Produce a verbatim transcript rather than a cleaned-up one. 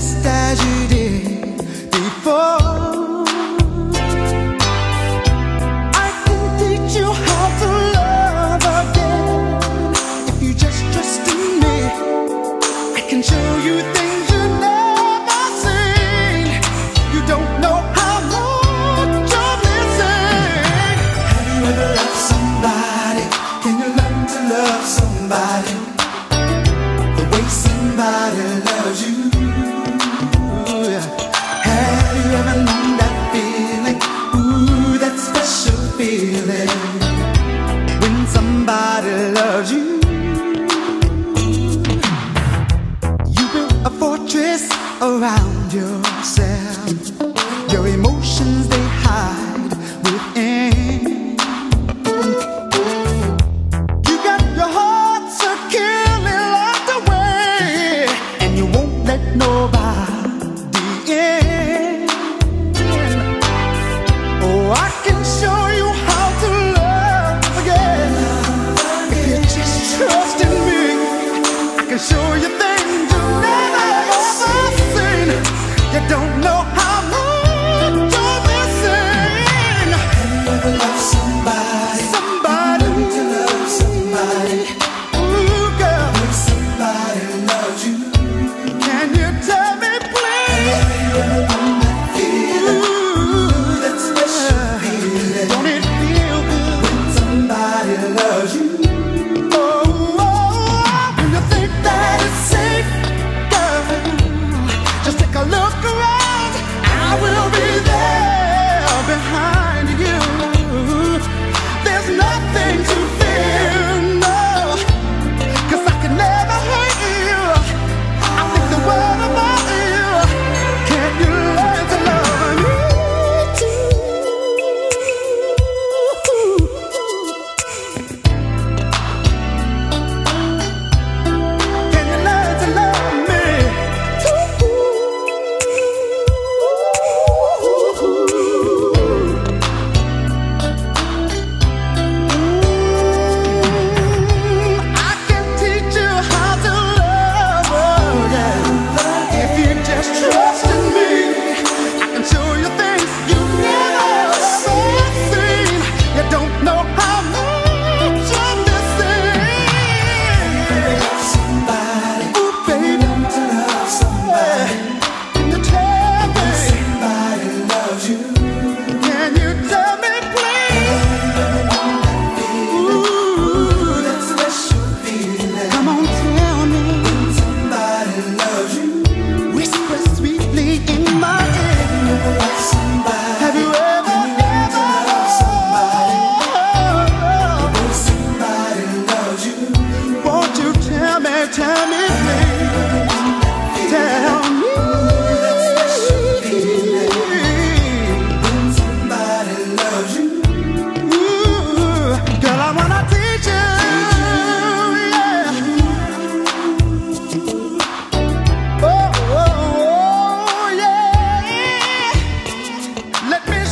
just as you did before. I can teach you how to love again if you just trust in me. I can show you things you've never seen. You don't know how much you're missing. Have you ever loved somebody? Can you learn to love somebody the way somebody loves you? Have you ever known that feeling? Ooh, that special feeling when somebody loves you. You built a fortress around yourself. Your emotions they hide within. You got your heart securely locked away, and you won't let nobody in. Oh, I can show you how to love again if you just trust in me. I can show you things you've never ever seen. You don't know how much you're missing. Have you ever loved somebody? Somebody to love somebody. Ooh, girl, when somebody loves you, can you tell me, please? Have you ever known that feeling? Ooh, that special feeling. Don't it feel good when somebody loves you? Oh, oh, oh, when you think that it's safe, girl, just take a look around. I will be there behind you. There's nothing to fear, no, 'cause I can never hurt you. I think the world about you. Can you learn to love me too? Can you learn to love me too? I can teach you how to love again if you just trust in me. I can show you things you've never seen. You don't know how much you're missing. Somebody, ooh, baby, to love somebody. Can you tell me somebody loves you? Can you tell me, please? Ooh, that special feeling. Come on, tell me when somebody loves you. Whisper sweetly in my ear. Have you ever, ever loved somebody? When somebody loves you, won't you tell me, tell me, please? Tell me that special feeling when somebody loves you. Ooh, girl, I wanna teach you, yeah. Oh, oh, oh, yeah. Let me